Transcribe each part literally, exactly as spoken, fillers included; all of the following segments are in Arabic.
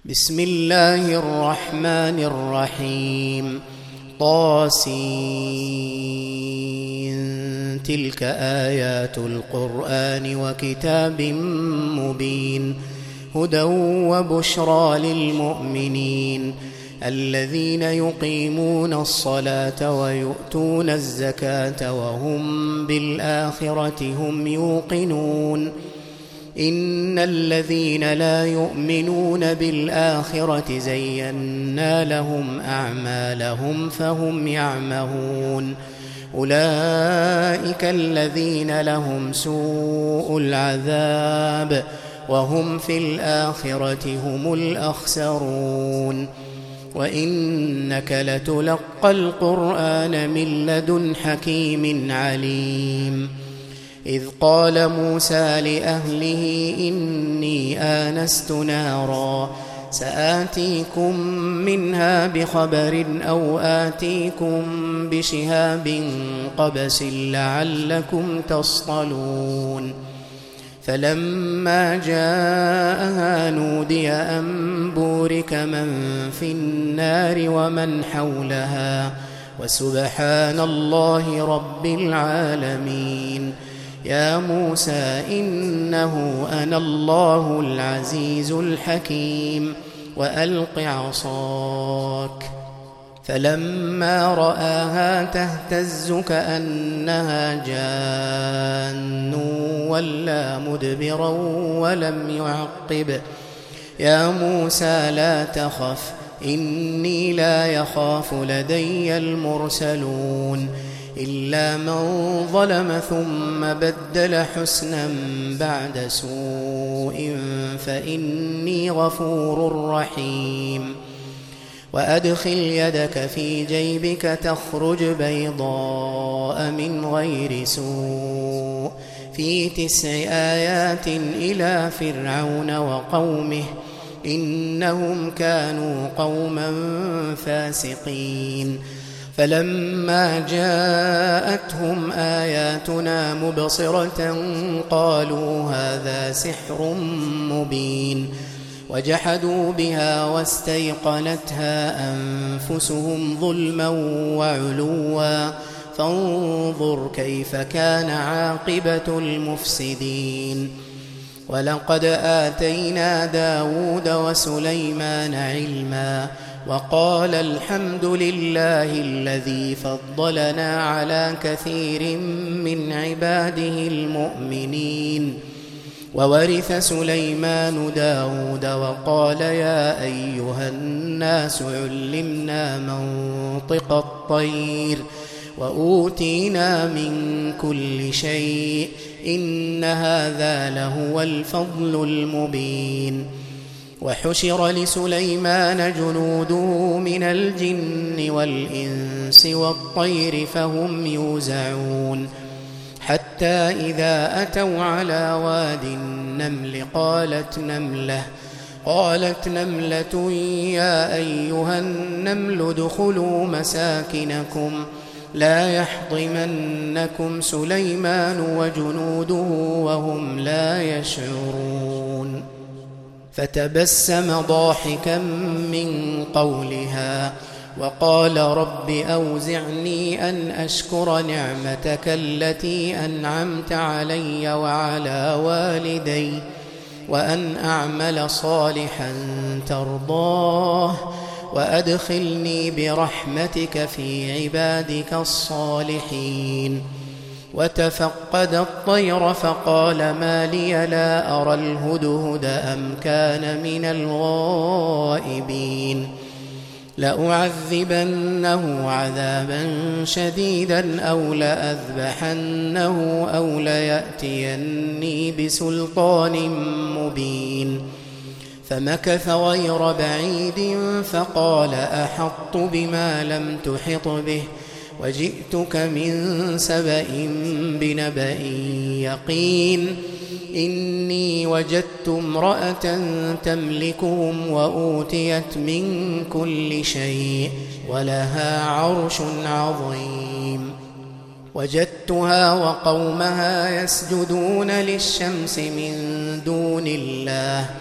بسم الله الرحمن الرحيم. طاسين تلك آيات القرآن وكتاب مبين هدى وبشرى للمؤمنين الذين يقيمون الصلاة ويؤتون الزكاة وهم بالآخرة هم يوقنون إن الذين لا يؤمنون بالآخرة زينا لهم أعمالهم فهم يعمهون أولئك الذين لهم سوء العذاب وهم في الآخرة هم الأخسرون وإنك لتلقى القرآن من لدن حكيم عليم إذ قال موسى لأهله إني آنست نارا سآتيكم منها بخبر أو آتيكم بشهاب قبس لعلكم تصطلون فلما جاءها نودي أن بورك من في النار ومن حولها وسبحان الله رب العالمين يا موسى إنه أنا الله العزيز الحكيم وألق عصاك فلما رآها تهتز كأنها جان ولا مدبرا ولم يعقب يا موسى لا تخف إني لا يخاف لدي المرسلون إلا من ظلم ثم بدل حسنا بعد سوء فإني غفور رحيم وأدخل يدك في جيبك تخرج بيضاء من غير سوء في تسع آيات إلى فرعون وقومه إنهم كانوا قوما فاسقين فلما جاءتهم آياتنا مبصرة قالوا هذا سحر مبين وجحدوا بها واستيقنتها أنفسهم ظلما وعلوا فانظر كيف كان عاقبة المفسدين ولقد آتينا داود وسليمان علما وقال الحمد لله الذي فضلنا على كثير من عباده المؤمنين وورث سليمان داود وقال يا أيها الناس علمنا منطق الطير وأوتينا من كل شيء إن هذا لهو الفضل المبين وحشر لسليمان جنوده من الجن والإنس والطير فهم يوزعون حتى إذا أتوا على واد النمل قالت نملة قالت نملة يا أيها النمل ادخلوا مساكنكم لا يحطمنكم سليمان وجنوده وهم لا يشعرون فتبسم ضاحكا من قولها وقال رب أوزعني أن أشكر نعمتك التي أنعمت علي وعلى والدي وأن أعمل صالحا ترضاه وأدخلني برحمتك في عبادك الصالحين وتفقد الطير فقال ما لي لا أرى الهدهد أم كان من الغائبين لأعذبنه عذابا شديدا أو لأذبحنه أو ليأتيني بسلطان مبين فمكث غير بعيد فقال أحطت بما لم تحط به وجئتك من سبأ بنبأ يقين إني وجدت امرأة تملكهم وأوتيت من كل شيء ولها عرش عظيم وجدتها وقومها يسجدون للشمس من دون الله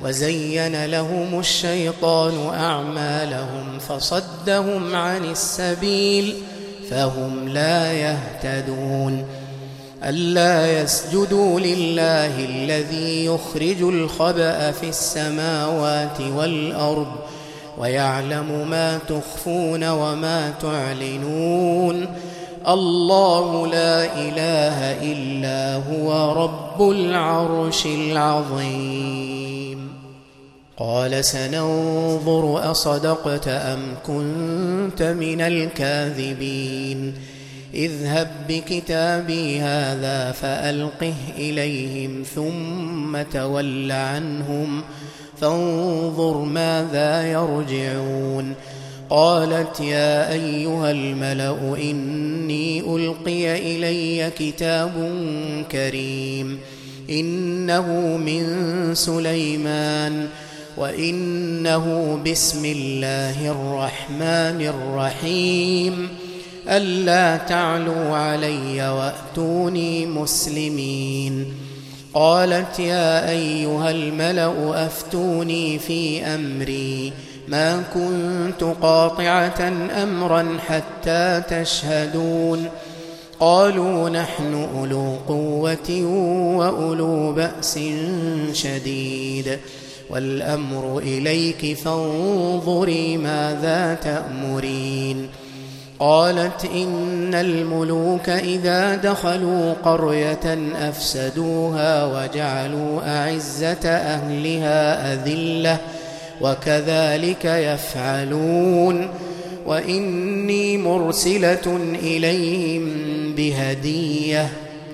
وزين لهم الشيطان أعمالهم فصدهم عن السبيل فهم لا يهتدون ألا يسجدوا لله الذي يخرج الخبأ في السماوات والأرض ويعلم ما تخفون وما تعلنون الله لا إله إلا هو رب العرش العظيم قال سننظر أصدقت أم كنت من الكاذبين اذهب بكتابي هذا فألقه إليهم ثم تول عنهم فانظر ماذا يرجعون قالت يا أيها الملأ إني ألقي إلي كتاب كريم إنه من سليمان وإنه بسم الله الرحمن الرحيم ألا تعلوا علي وأتوني مسلمين قالت يا أيها الملأ أفتوني في أمري ما كنت قاطعة أمرا حتى تشهدون قالوا نحن أولو قوة وأولو بأس شديد والأمر إليك فانظري ماذا تأمرين قالت إن الملوك إذا دخلوا قرية أفسدوها وجعلوا أعزة أهلها أذلة وكذلك يفعلون وإني مرسلة إليهم بهدية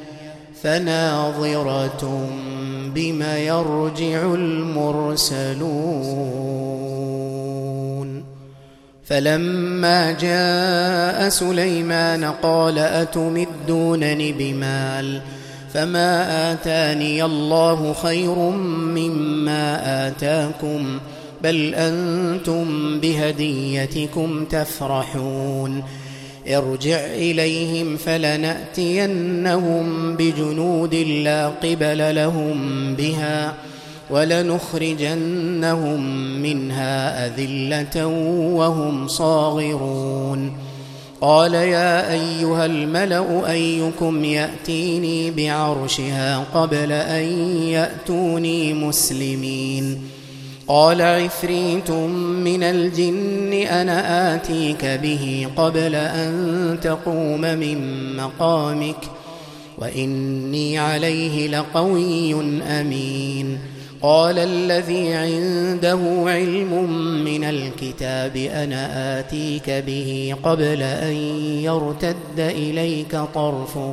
فناظرة بما يرجع المرسلون فلما جاء سليمان قال أتمدونني بمال فما آتاني الله خير مما آتاكم بل أنتم بهديتكم تفرحون ارجع إليهم فلنأتينهم بجنود لا قبل لهم بها ولنخرجنهم منها أذلة وهم صاغرون قال يا أيها الملأ أيكم يأتيني بعرشها قبل أن يأتوني مسلمين قال عفريت من الجن أنا آتيك به قبل أن تقوم من مقامك وإني عليه لقوي أمين قال الذي عنده علم من الكتاب أنا آتيك به قبل أن يرتد إليك طرفك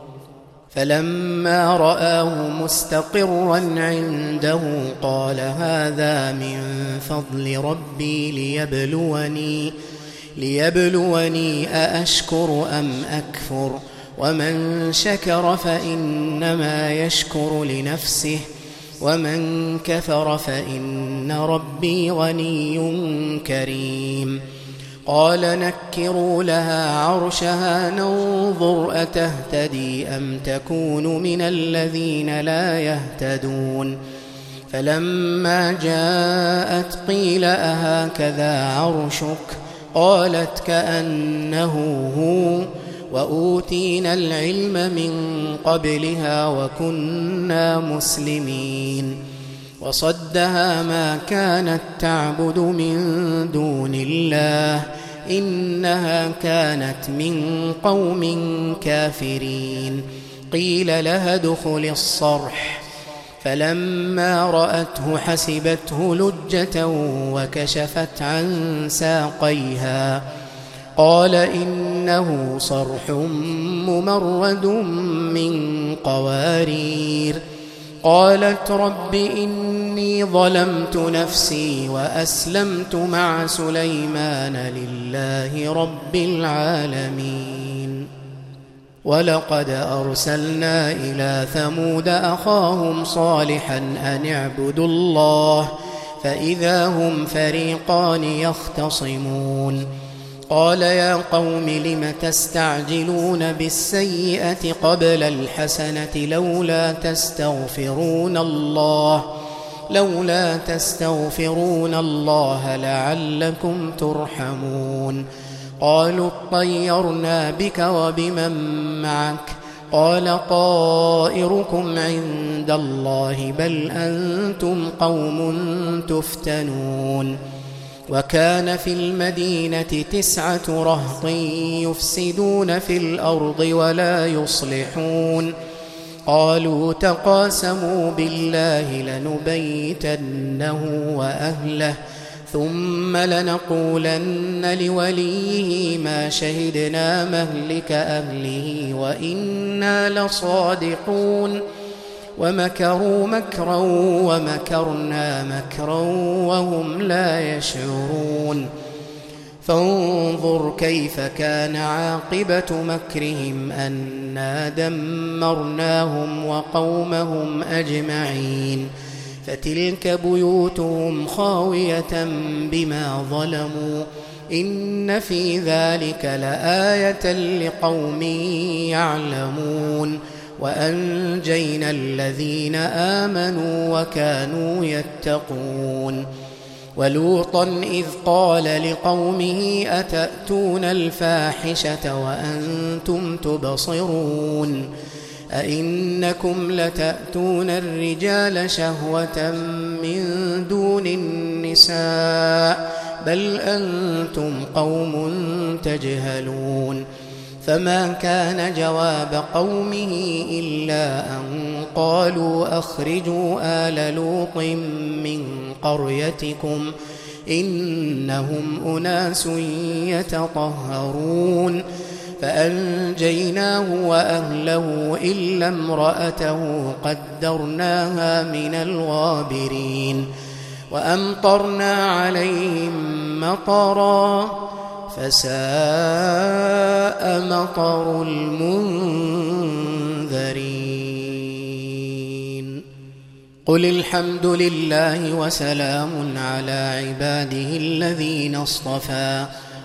فلما رآه مستقرا عنده قال هذا من فضل ربي ليبلوني ليبلوني أأشكر أم أكفر ومن شكر فإنما يشكر لنفسه ومن كفر فإن ربي غني كريم قال نكروا لها عرشها ننظر أتهتدي أم تكون من الذين لا يهتدون فلما جاءت قيل أهكذا عرشك قالت كأنه هو وأوتينا العلم من قبلها وكنا مسلمين وصدها ما كانت تعبد من دون الله إنها كانت من قوم كافرين قيل لها ادخل الصرح فلما رأته حسبته لجة وكشفت عن ساقيها قال إنه صرح ممرد من قوارير قالت رب إني ظلمت نفسي وأسلمت مع سليمان لله رب العالمين ولقد أرسلنا إلى ثمود أخاهم صالحا أن اعبدوا الله فإذا هم فريقان يختصمون قال يا قوم لم تستعجلون بالسيئة قبل الحسنة لولا تستغفرون الله لولا تستغفرون الله لعلكم ترحمون قالوا اطيرنا بك وبمن معك قال طائركم عند الله بل أنتم قوم تفتنون وكان في المدينة تسعة رهط يفسدون في الأرض ولا يصلحون قالوا تقاسموا بالله لنبيتنه وأهله ثم لنقولن لوليه ما شهدنا مهلك أهله وإنا لصادقون ومكروا مكرا ومكرنا مكرا وهم لا يشعرون فانظر كيف كان عاقبة مكرهم أنا دمرناهم وقومهم أجمعين فتلك بيوتهم خاوية بما ظلموا إن في ذلك لآية لقوم يعلمون وأنجينا الذين آمنوا وكانوا يتقون ولوطا إذ قال لقومه أتأتون الفاحشة وأنتم تبصرون أئنكم لتأتون الرجال شهوة من دون النساء بل أنتم قوم تجهلون فما كان جواب قومه إلا أن قالوا أخرجوا آل لوط من قريتكم إنهم أناس يتطهرون فأنجيناه وأهله إلا امرأته قدرناها من الغابرين وأمطرنا عليهم مطرا فساء مطر المنذرين قل الحمد لله وسلام على عباده الذين اصطفى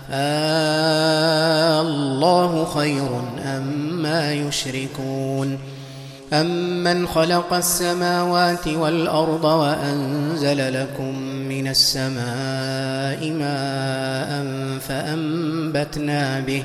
آه الله خير أما يشركون أمن خلق السماوات والأرض وأنزل لكم من السماء ماء فأنبتنا به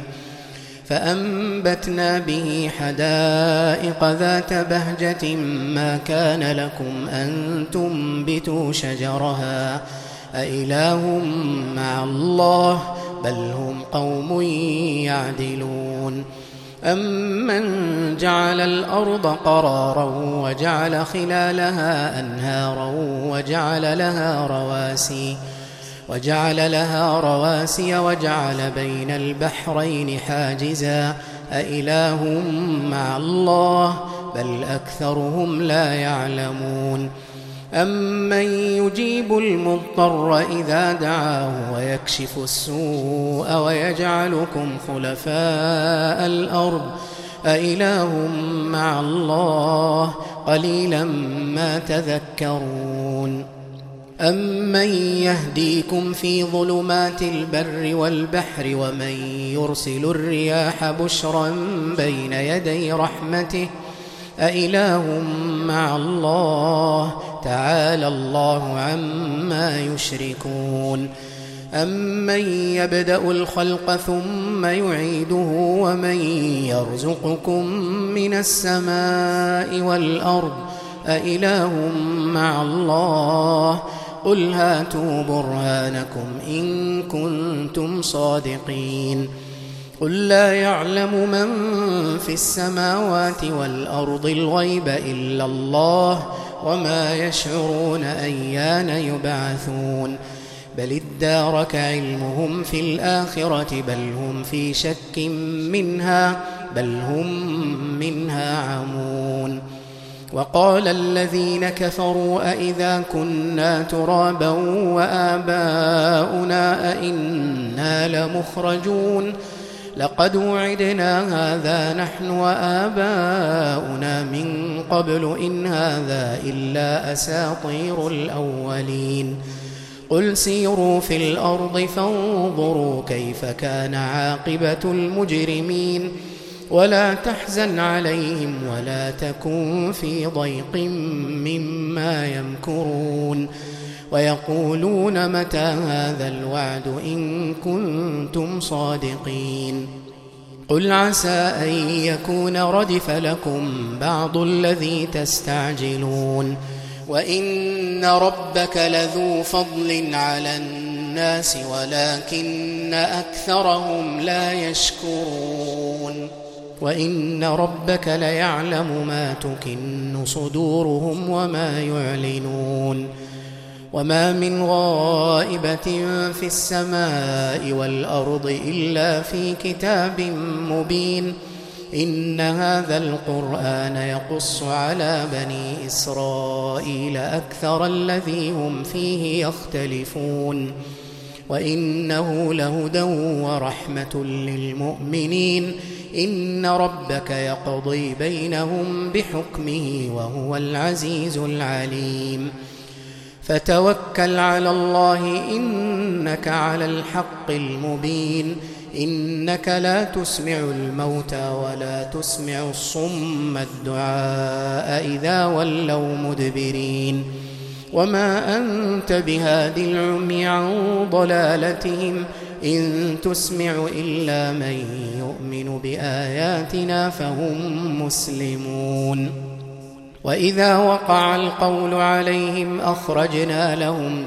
فأنبتنا به حدائق ذات بهجة ما كان لكم أن تنبتوا شجرها أإله مع الله بل هم قوم يعدلون أمن جعل الأرض قرارا وجعل خلالها أنهارا وجعل لها رواسي وجعل لها رواسي وجعل بين البحرين حاجزا أإله مع الله بل أكثرهم لا يعلمون أمن يجيب المضطر إذا دعاه ويكشف السوء ويجعلكم خلفاء الأرض أإله مع الله قليلا ما تذكرون أمن يهديكم في ظلمات البر والبحر ومن يرسل الرياح بشرا بين يدي رحمته أإله مع الله تعالى الله عما يشركون أمن يبدأ الخلق ثم يعيده ومن يرزقكم من السماء والأرض أإله مع الله قل هاتوا برهانكم إن كنتم صادقين قل لا يعلم من في السماوات والأرض الغيب إلا الله وما يشعرون أيان يبعثون بل ادارك علمهم في الآخرة بل هم في شك منها بل هم منها عمون وقال الذين كفروا أئذا كنا ترابا وآباؤنا أئنا لمخرجون لقد وعدنا هذا نحن وآباؤنا من قبل إن هذا إلا أساطير الأولين قل سيروا في الأرض فانظروا كيف كان عاقبة المجرمين ولا تحزن عليهم ولا تكن في ضيق مما يمكرون ويقولون متى هذا الوعد إن كنتم صادقين قل عسى أن يكون ردف لكم بعض الذي تستعجلون وإن ربك لذو فضل على الناس ولكن أكثرهم لا يشكرون وإن ربك ليعلم ما تكن صدورهم وما يعلنون وما من غائبة في السماء والأرض إلا في كتاب مبين إن هذا القرآن يقص على بني إسرائيل أكثر الذي هم فيه يختلفون وإنه لهدى ورحمة للمؤمنين إن ربك يقضي بينهم بحكمه وهو العزيز العليم فتوكل على الله إنك على الحق المبين إنك لا تسمع الموتى ولا تسمع الصم الدعاء إذا ولوا مدبرين وما أنت بهاد العمي عن ضلالتهم إن تسمع إلا من يؤمن بآياتنا فهم مسلمون وإذا وقع القول عليهم أخرجنا لهم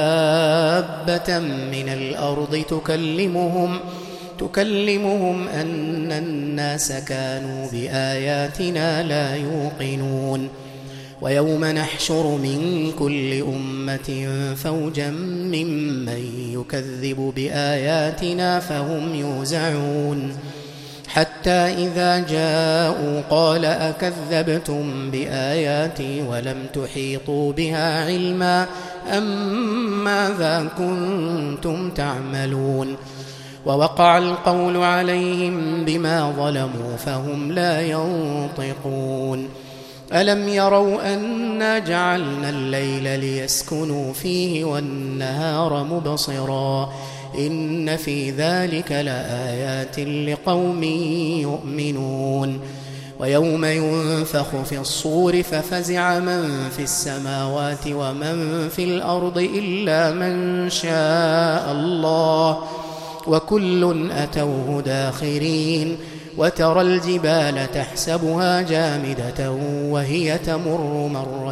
دابة من الأرض تكلمهم تكلمهم أن الناس كانوا بآياتنا لا يوقنون ويوم نحشر من كل أمة فوجا ممن يكذب بآياتنا فهم يوزعون حتى إذا جاءوا قال أكذبتم بآياتي ولم تحيطوا بها علما أم ماذا كنتم تعملون ووقع القول عليهم بما ظلموا فهم لا ينطقون ألم يروا أنا جعلنا الليل ليسكنوا فيه والنهار مبصرا إن في ذلك لآيات لقوم يؤمنون ويوم ينفخ في الصور ففزع من في السماوات ومن في الأرض إلا من شاء الله وكل أتوه داخرين وترى الجبال تحسبها جامدة وهي تمر مر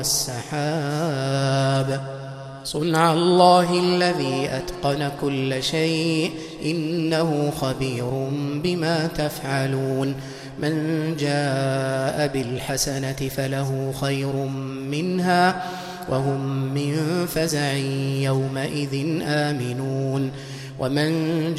السحاب صنع الله الذي أتقن كل شيء إنه خبير بما تفعلون من جاء بالحسنة فله خير منها وهم من فزع يومئذ آمنون ومن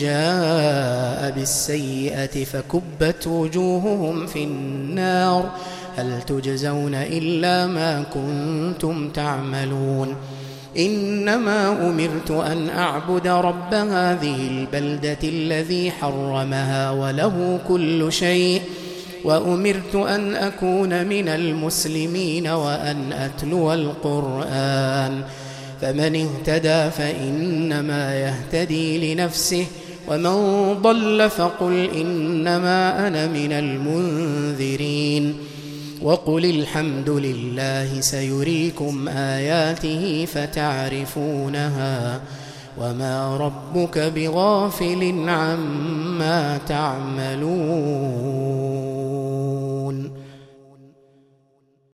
جاء بالسيئة فكبت وجوههم في النار هل تجزون إلا ما كنتم تعملون إنما أمرت أن أعبد رب هذه البلدة الذي حرمها وله كل شيء وأمرت أن أكون من المسلمين وأن أتلو القرآن فمن اهتدى فإنما يهتدي لنفسه ومن ضل فقل إنما أنا من المنذرين وقل الحمد لله سيريكم آياته فتعرفونها وما ربك بغافل عما تعملون.